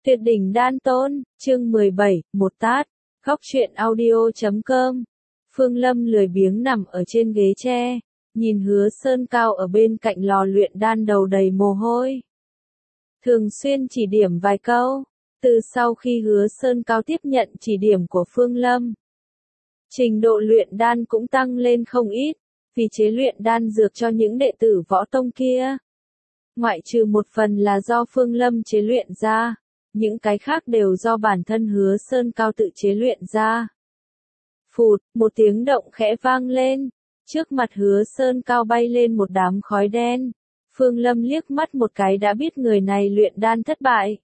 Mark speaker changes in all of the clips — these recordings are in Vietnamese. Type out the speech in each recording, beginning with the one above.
Speaker 1: Tuyệt đỉnh đan tôn, chương 17, một tát, góc truyện audio.com. Phương Lâm lười biếng nằm ở trên ghế tre, nhìn Hứa Sơn Cao ở bên cạnh lò luyện đan đầu đầy mồ hôi. Thường xuyên chỉ điểm vài câu, từ sau khi Hứa Sơn Cao tiếp nhận chỉ điểm của Phương Lâm, trình độ luyện đan cũng tăng lên không ít, vì chế luyện đan dược cho những đệ tử võ tông kia. Ngoại trừ một phần là do Phương Lâm chế luyện ra, những cái khác đều do bản thân Hứa Sơn Cao tự chế luyện ra. Phụt, một tiếng động khẽ vang lên, trước mặt Hứa Sơn Cao bay lên một đám khói đen. Phương Lâm liếc mắt một cái đã biết người này luyện đan thất bại.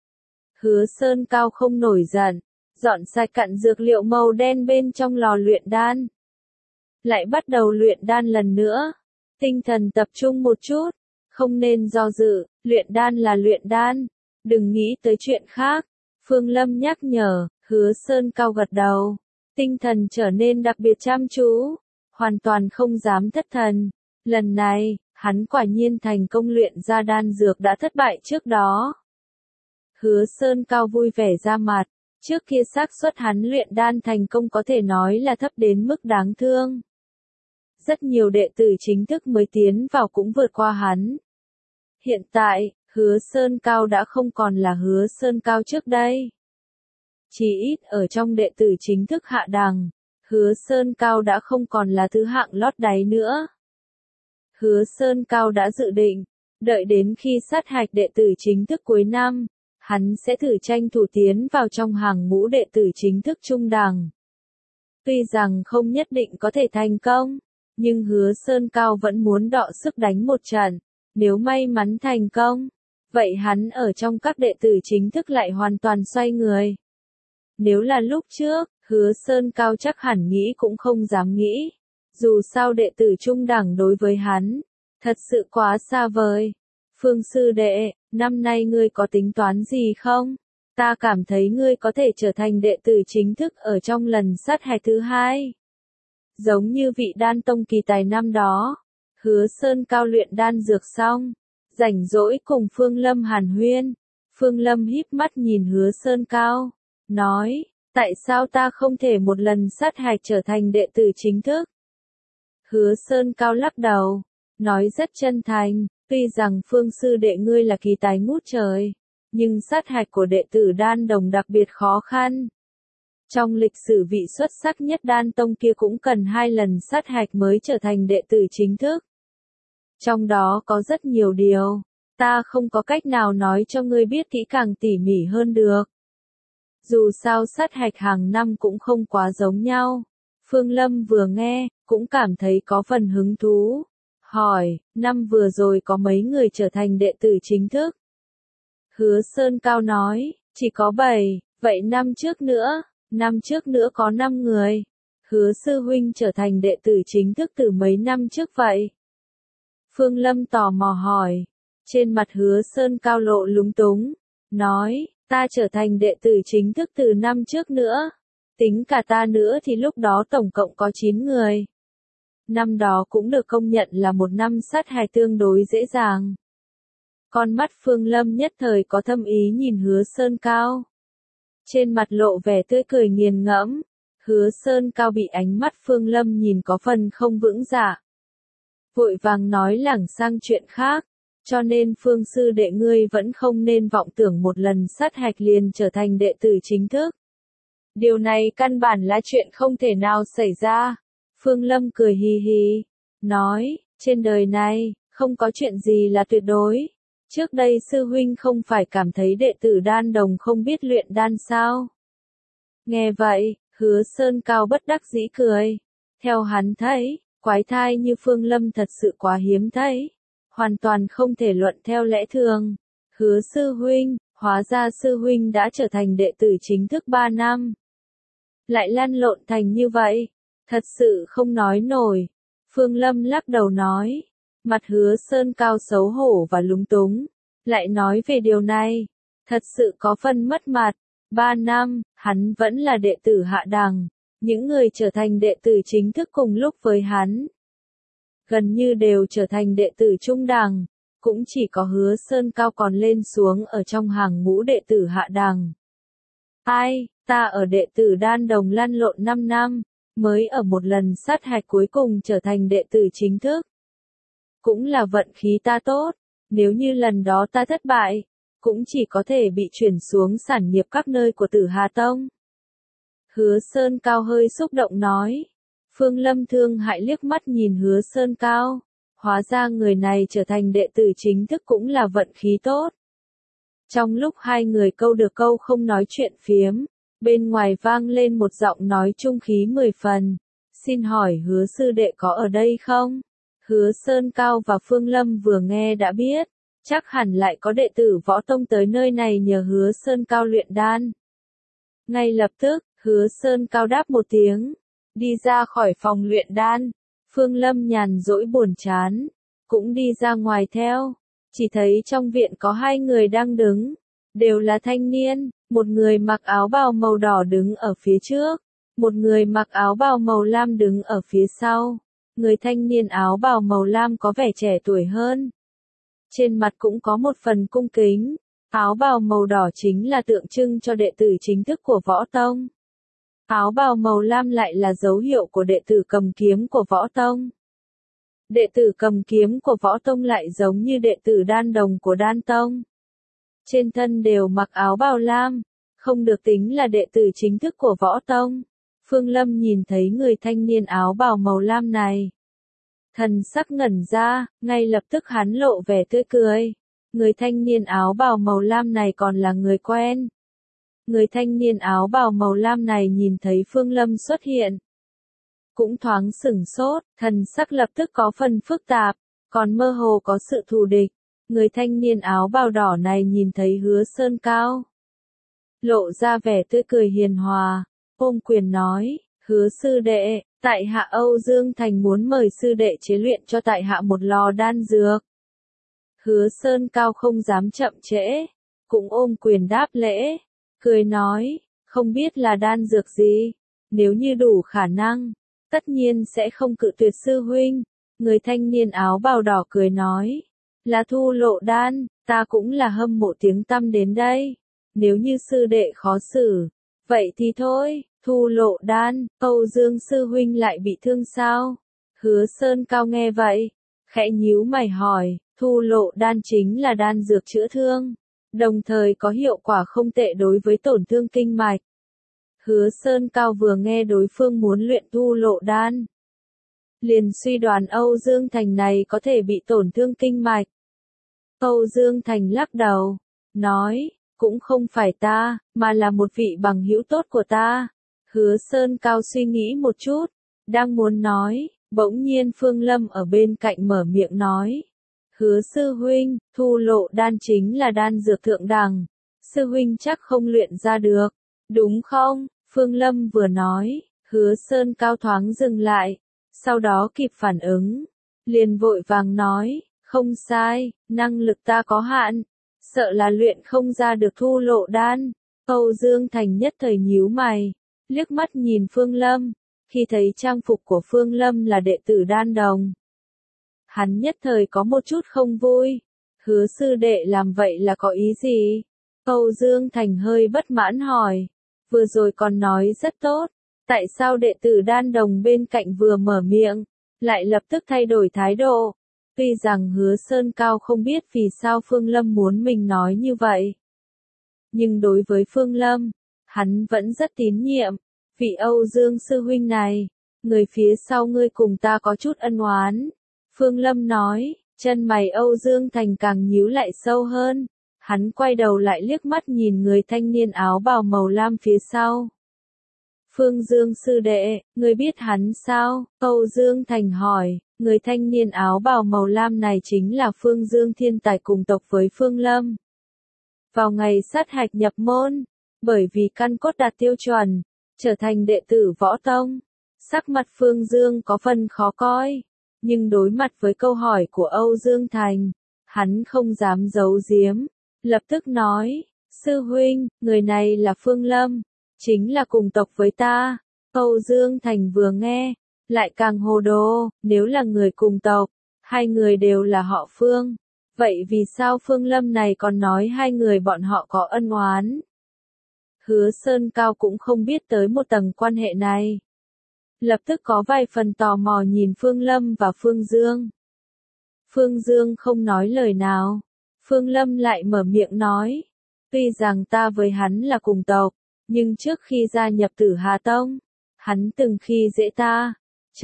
Speaker 1: Hứa Sơn Cao không nổi giận, dọn sạch cặn dược liệu màu đen bên trong lò luyện đan. Lại bắt đầu luyện đan lần nữa, tinh thần tập trung một chút, không nên do dự, luyện đan là luyện đan, đừng nghĩ tới chuyện khác. Phương Lâm nhắc nhở, Hứa Sơn Cao gật đầu, tinh thần trở nên đặc biệt chăm chú, hoàn toàn không dám thất thần. Lần này, hắn quả nhiên thành công luyện ra đan dược đã thất bại trước đó. Hứa Sơn Cao vui vẻ ra mặt, trước kia xác suất hắn luyện đan thành công có thể nói là thấp đến mức đáng thương. Rất nhiều đệ tử chính thức mới tiến vào cũng vượt qua hắn. Hiện tại, Hứa Sơn Cao đã không còn là Hứa Sơn Cao trước đây. Chỉ ít ở trong đệ tử chính thức hạ đẳng, Hứa Sơn Cao đã không còn là thứ hạng lót đáy nữa. Hứa Sơn Cao đã dự định, đợi đến khi sát hạch đệ tử chính thức cuối năm, hắn sẽ thử tranh thủ tiến vào trong hàng ngũ đệ tử chính thức trung đẳng. Tuy rằng không nhất định có thể thành công, nhưng Hứa Sơn Cao vẫn muốn đọ sức đánh một trận. Nếu may mắn thành công, vậy hắn ở trong các đệ tử chính thức lại hoàn toàn xoay người. Nếu là lúc trước, Hứa Sơn Cao chắc hẳn nghĩ cũng không dám nghĩ. Dù sao đệ tử trung đẳng đối với hắn, thật sự quá xa vời. Phương sư đệ, năm nay ngươi có tính toán gì không? Ta cảm thấy ngươi có thể trở thành đệ tử chính thức ở trong lần sát hạch thứ 2. Giống như vị đan tông kỳ tài năm đó. Hứa Sơn Cao luyện đan dược xong, rảnh rỗi cùng Phương Lâm hàn huyên. Phương Lâm híp mắt nhìn Hứa Sơn Cao, nói, tại sao ta không thể một lần sát hạch trở thành đệ tử chính thức? Hứa Sơn Cao lắc đầu, nói rất chân thành, tuy rằng Phương sư đệ ngươi là kỳ tài ngút trời, nhưng sát hạch của đệ tử đan đồng đặc biệt khó khăn. Trong lịch sử vị xuất sắc nhất đan tông kia cũng cần 2 lần sát hạch mới trở thành đệ tử chính thức. Trong đó có rất nhiều điều, ta không có cách nào nói cho ngươi biết kỹ càng tỉ mỉ hơn được. Dù sao sát hạch hàng năm cũng không quá giống nhau. Phương Lâm vừa nghe, cũng cảm thấy có phần hứng thú. Hỏi, năm vừa rồi có mấy người trở thành đệ tử chính thức? Hứa Sơn Cao nói, chỉ có 7, vậy năm trước nữa có 5 người. Hứa sư huynh trở thành đệ tử chính thức từ mấy năm trước vậy? Phương Lâm tò mò hỏi, trên mặt Hứa Sơn Cao lộ lúng túng, nói, ta trở thành đệ tử chính thức từ năm trước nữa, tính cả ta nữa thì lúc đó tổng cộng có 9 người. Năm đó cũng được công nhận là một năm sát hạch tương đối dễ dàng. Con mắt Phương Lâm nhất thời có thâm ý nhìn Hứa Sơn Cao. Trên mặt lộ vẻ tươi cười nghiền ngẫm, Hứa Sơn Cao bị ánh mắt Phương Lâm nhìn có phần không vững dạ. Vội vàng nói lảng sang chuyện khác, cho nên Phương sư đệ ngươi vẫn không nên vọng tưởng một lần sát hạch liền trở thành đệ tử chính thức. Điều này căn bản là chuyện không thể nào xảy ra. Phương Lâm cười hì hì, nói, trên đời này, không có chuyện gì là tuyệt đối. Trước đây sư huynh không phải cảm thấy đệ tử đan đồng không biết luyện đan sao? Nghe vậy, Hứa Sơn Cao bất đắc dĩ cười. Theo hắn thấy, quái thai như Phương Lâm thật sự quá hiếm thấy, hoàn toàn không thể luận theo lẽ thường. Hứa sư huynh, hóa ra sư huynh đã trở thành đệ tử chính thức 3 năm. Lại lăn lộn thành như vậy, thật sự không nói nổi. Phương Lâm lắc đầu nói, mặt Hứa Sơn Cao xấu hổ và lúng túng, lại nói về điều này, thật sự có phần mất mặt. 3 năm, hắn vẫn là đệ tử hạ đẳng. Những người trở thành đệ tử chính thức cùng lúc với hắn, gần như đều trở thành đệ tử trung đẳng. cũng chỉ có Hứa Sơn Cao còn lên xuống ở trong hàng ngũ đệ tử hạ đẳng. Ai, ta ở đệ tử Đan Đồng lăn lộn 5 năm, mới ở một lần sát hạch cuối cùng trở thành đệ tử chính thức. Cũng là vận khí ta tốt, nếu như lần đó ta thất bại, cũng chỉ có thể bị chuyển xuống sản nghiệp các nơi của Tử Hà Tông. Hứa Sơn Cao hơi xúc động nói. Phương Lâm thương hại liếc mắt nhìn Hứa Sơn Cao. Hóa ra người này trở thành đệ tử chính thức cũng là vận khí tốt. Trong lúc hai người câu được câu không nói chuyện phiếm, bên ngoài vang lên một giọng nói trung khí 10 phần. Xin hỏi Hứa sư đệ có ở đây không? Hứa Sơn Cao và Phương Lâm vừa nghe đã biết, chắc hẳn lại có đệ tử võ tông tới nơi này nhờ Hứa Sơn Cao luyện đan. Ngay lập tức, Hứa Sơn Cao đáp một tiếng, đi ra khỏi phòng luyện đan. Phương Lâm nhàn rỗi buồn chán, cũng đi ra ngoài theo. Chỉ thấy trong viện có hai người đang đứng, đều là thanh niên, một người mặc áo bào màu đỏ đứng ở phía trước, một người mặc áo bào màu lam đứng ở phía sau. Người thanh niên áo bào màu lam có vẻ trẻ tuổi hơn. Trên mặt cũng có một phần cung kính, áo bào màu đỏ chính là tượng trưng cho đệ tử chính thức của võ tông. Áo bào màu lam lại là dấu hiệu của đệ tử cầm kiếm của võ tông. Đệ tử cầm kiếm của võ tông lại giống như đệ tử đan đồng của đan tông. Trên thân đều mặc áo bào lam, không được tính là đệ tử chính thức của võ tông. Phương Lâm nhìn thấy người thanh niên áo bào màu lam này. Thần sắc ngẩn ra, ngay lập tức hắn lộ vẻ tươi cười. Người thanh niên áo bào màu lam này còn là người quen. Người thanh niên áo bào màu lam này nhìn thấy Phương Lâm xuất hiện. Cũng thoáng sửng sốt, thần sắc lập tức có phần phức tạp, còn mơ hồ có sự thù địch. Người thanh niên áo bào đỏ này nhìn thấy Hứa Sơn Cao, lộ ra vẻ tươi cười hiền hòa, ôm quyền nói, Hứa sư đệ, tại hạ Âu Dương Thành muốn mời sư đệ chế luyện cho tại hạ một lò đan dược. Hứa Sơn Cao không dám chậm trễ, cũng ôm quyền đáp lễ, cười nói, không biết là đan dược gì, nếu như đủ khả năng, tất nhiên sẽ không cự tuyệt sư huynh. Người thanh niên áo bào đỏ cười nói, là Thu Lộ đan, ta cũng là hâm mộ tiếng tăm đến đây. Nếu như sư đệ khó xử, vậy thì thôi. Thu Lộ đan, Âu Dương sư huynh lại bị thương sao? Hứa Sơn Cao nghe vậy, khẽ nhíu mày hỏi, Thu Lộ đan chính là đan dược chữa thương, đồng thời có hiệu quả không tệ đối với tổn thương kinh mạch. Hứa Sơn Cao vừa nghe đối phương muốn luyện Thu Lộ đan, liền suy đoán Âu Dương Thành này có thể bị tổn thương kinh mạch. Âu Dương Thành lắc đầu, nói, cũng không phải ta, mà là một vị bằng hữu tốt của ta. Hứa Sơn Cao suy nghĩ một chút, đang muốn nói, bỗng nhiên Phương Lâm ở bên cạnh mở miệng nói. Hứa sư huynh, Thu Lộ đan chính là đan dược thượng đẳng, sư huynh chắc không luyện ra được, đúng không? Phương Lâm vừa nói, Hứa Sơn Cao thoáng dừng lại, sau đó kịp phản ứng, liền vội vàng nói, không sai, năng lực ta có hạn, sợ là luyện không ra được Thu Lộ đan. Âu Dương Thành nhất thời nhíu mày, liếc mắt nhìn Phương Lâm, khi thấy trang phục của Phương Lâm là đệ tử đan đồng. Hắn nhất thời có một chút không vui, Hứa sư đệ làm vậy là có ý gì? Âu Dương Thành hơi bất mãn hỏi, vừa rồi còn nói rất tốt, tại sao đệ tử đan đồng bên cạnh vừa mở miệng, lại lập tức thay đổi thái độ? Tuy rằng Hứa Sơn Cao không biết vì sao Phương Lâm muốn mình nói như vậy, nhưng đối với Phương Lâm, hắn vẫn rất tín nhiệm. Vị Âu Dương sư huynh này, người phía sau ngươi cùng ta có chút ân oán. Phương Lâm nói, chân mày Âu Dương Thành càng nhíu lại sâu hơn. Hắn quay đầu lại liếc mắt nhìn người thanh niên áo bào màu lam phía sau. Phương Dương sư đệ, ngươi biết hắn sao? Âu Dương Thành hỏi, người thanh niên áo bào màu lam này chính là Phương Dương thiên tài cùng tộc với Phương Lâm. Vào ngày sát hạch nhập môn, bởi vì căn cốt đạt tiêu chuẩn, trở thành đệ tử võ tông, sắc mặt Phương Dương có phần khó coi, nhưng đối mặt với câu hỏi của Âu Dương Thành, hắn không dám giấu giếm, lập tức nói, sư huynh, người này là Phương Lâm, chính là cùng tộc với ta. Âu Dương Thành vừa nghe, lại càng hồ đồ, nếu là người cùng tộc, hai người đều là họ Phương, Vậy vì sao Phương Lâm này còn nói hai người bọn họ có ân oán? Hứa Sơn Cao cũng không biết tới một tầng quan hệ này. Lập tức có vài phần tò mò nhìn Phương Lâm và Phương Dương. Phương Dương không nói lời nào. Phương Lâm lại mở miệng nói. Tuy rằng ta với hắn là cùng tộc, nhưng trước khi gia nhập Tử Hà Tông, hắn từng khi dễ ta.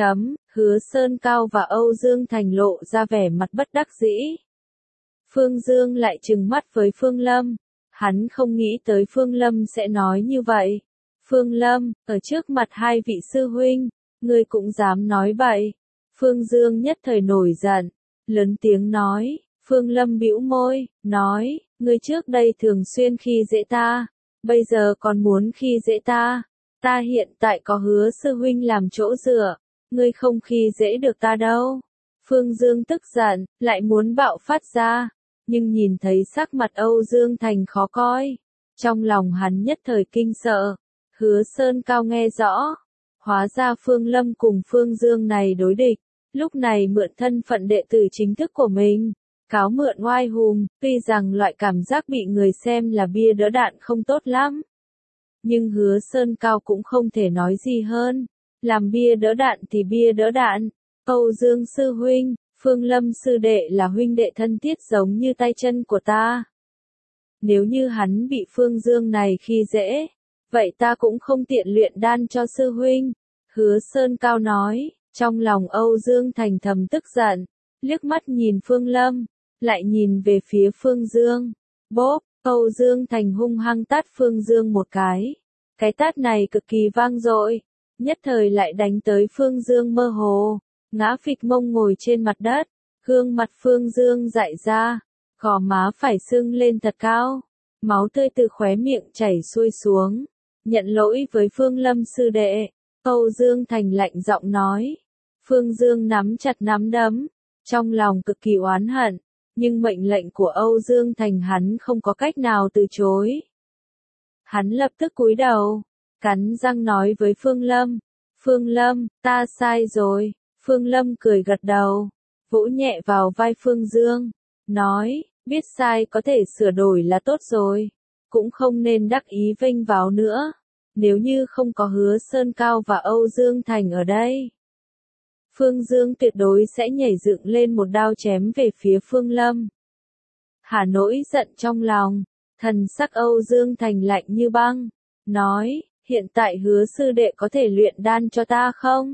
Speaker 1: Hứa Sơn Cao và Âu Dương Thành lộ ra vẻ mặt bất đắc dĩ. Phương Dương lại trừng mắt với Phương Lâm. Hắn không nghĩ tới Phương Lâm sẽ nói như vậy. Phương Lâm, ở trước mặt hai vị sư huynh, ngươi cũng dám nói bậy. Phương Dương nhất thời nổi giận, lớn tiếng nói. Phương Lâm bĩu môi, nói, ngươi trước đây thường xuyên khi dễ ta, bây giờ còn muốn khi dễ ta. Ta hiện tại có Hứa sư huynh làm chỗ dựa, ngươi không khi dễ được ta đâu. Phương Dương tức giận, lại muốn bạo phát ra, nhưng nhìn thấy sắc mặt Âu Dương Thành khó coi, trong lòng hắn nhất thời kinh sợ. Hứa Sơn Cao nghe rõ, hóa ra Phương Lâm cùng Phương Dương này đối địch, lúc này mượn thân phận đệ tử chính thức của mình, cáo mượn oai hùng. Tuy rằng loại cảm giác bị người xem là bia đỡ đạn không tốt lắm, nhưng Hứa Sơn Cao cũng không thể nói gì hơn. Làm bia đỡ đạn thì bia đỡ đạn. Âu Dương sư huynh, Phương Lâm sư đệ là huynh đệ thân thiết giống như tay chân của ta. Nếu như hắn bị Phương Dương này khi dễ, vậy ta cũng không tiện luyện đan cho sư huynh. Hứa Sơn Cao nói, trong lòng Âu Dương Thành thầm tức giận, liếc mắt nhìn Phương Lâm, lại nhìn về phía Phương Dương. Bốp, Âu Dương Thành hung hăng tát Phương Dương một cái. Cái tát này cực kỳ vang dội, nhất thời lại đánh tới Phương Dương mơ hồ, ngã phịch mông ngồi trên mặt đất, gương mặt Phương Dương dại ra, gò má phải sưng lên thật cao, máu tươi từ khóe miệng chảy xuôi xuống. Nhận lỗi với Phương Lâm sư đệ, Âu Dương Thành lạnh giọng nói. Phương Dương nắm chặt nắm đấm, trong lòng cực kỳ oán hận, nhưng mệnh lệnh của Âu Dương Thành hắn không có cách nào từ chối. Hắn lập tức cúi đầu, cắn răng nói với Phương Lâm. Phương Lâm, ta sai rồi. Phương Lâm cười gật đầu, vỗ nhẹ vào vai Phương Dương, nói, biết sai có thể sửa đổi là tốt rồi, cũng không nên đắc ý vênh váo nữa, nếu như không có Hứa Sơn Cao và Âu Dương Thành ở đây. Phương Dương tuyệt đối sẽ nhảy dựng lên một đao chém về phía Phương Lâm. Hà nỗi giận trong lòng, thần sắc Âu Dương Thành lạnh như băng, nói, hiện tại Hứa sư đệ có thể luyện đan cho ta không?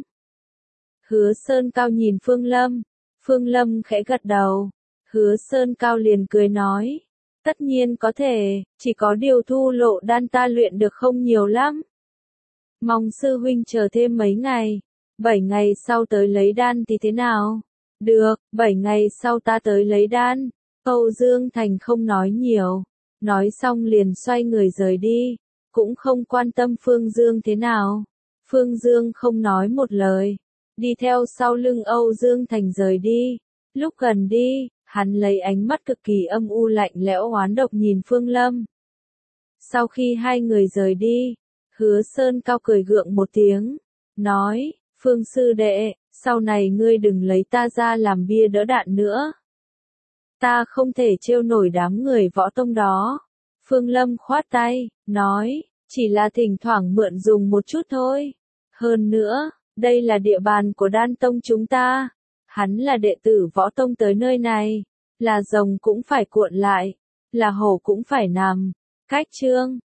Speaker 1: Hứa Sơn Cao nhìn Phương Lâm, Phương Lâm khẽ gật đầu, Hứa Sơn Cao liền cười nói, tất nhiên có thể, chỉ có điều thu lộ đan ta luyện được không nhiều lắm. Mong sư huynh chờ thêm mấy ngày, 7 ngày sau tới lấy đan thì thế nào? Được, 7 ngày sau ta tới lấy đan. Âu Dương Thành không nói nhiều, nói xong liền xoay người rời đi, cũng không quan tâm Phương Dương thế nào. Phương Dương không nói một lời, đi theo sau lưng Âu Dương Thành rời đi. Lúc gần đi, hắn lấy ánh mắt cực kỳ âm u lạnh lẽo oán độc nhìn Phương Lâm. Sau khi hai người rời đi, Hứa Sơn Cao cười gượng một tiếng, nói, Phương sư đệ, sau này ngươi đừng lấy ta ra làm bia đỡ đạn nữa. Ta không thể trêu nổi đám người võ tông đó. Phương Lâm khoát tay, nói, chỉ là thỉnh thoảng mượn dùng một chút thôi. Hơn nữa, đây là địa bàn của đan tông chúng ta. Hắn là đệ tử võ tông tới nơi này, là rồng cũng phải cuộn lại, là hổ cũng phải nằm. Cách chương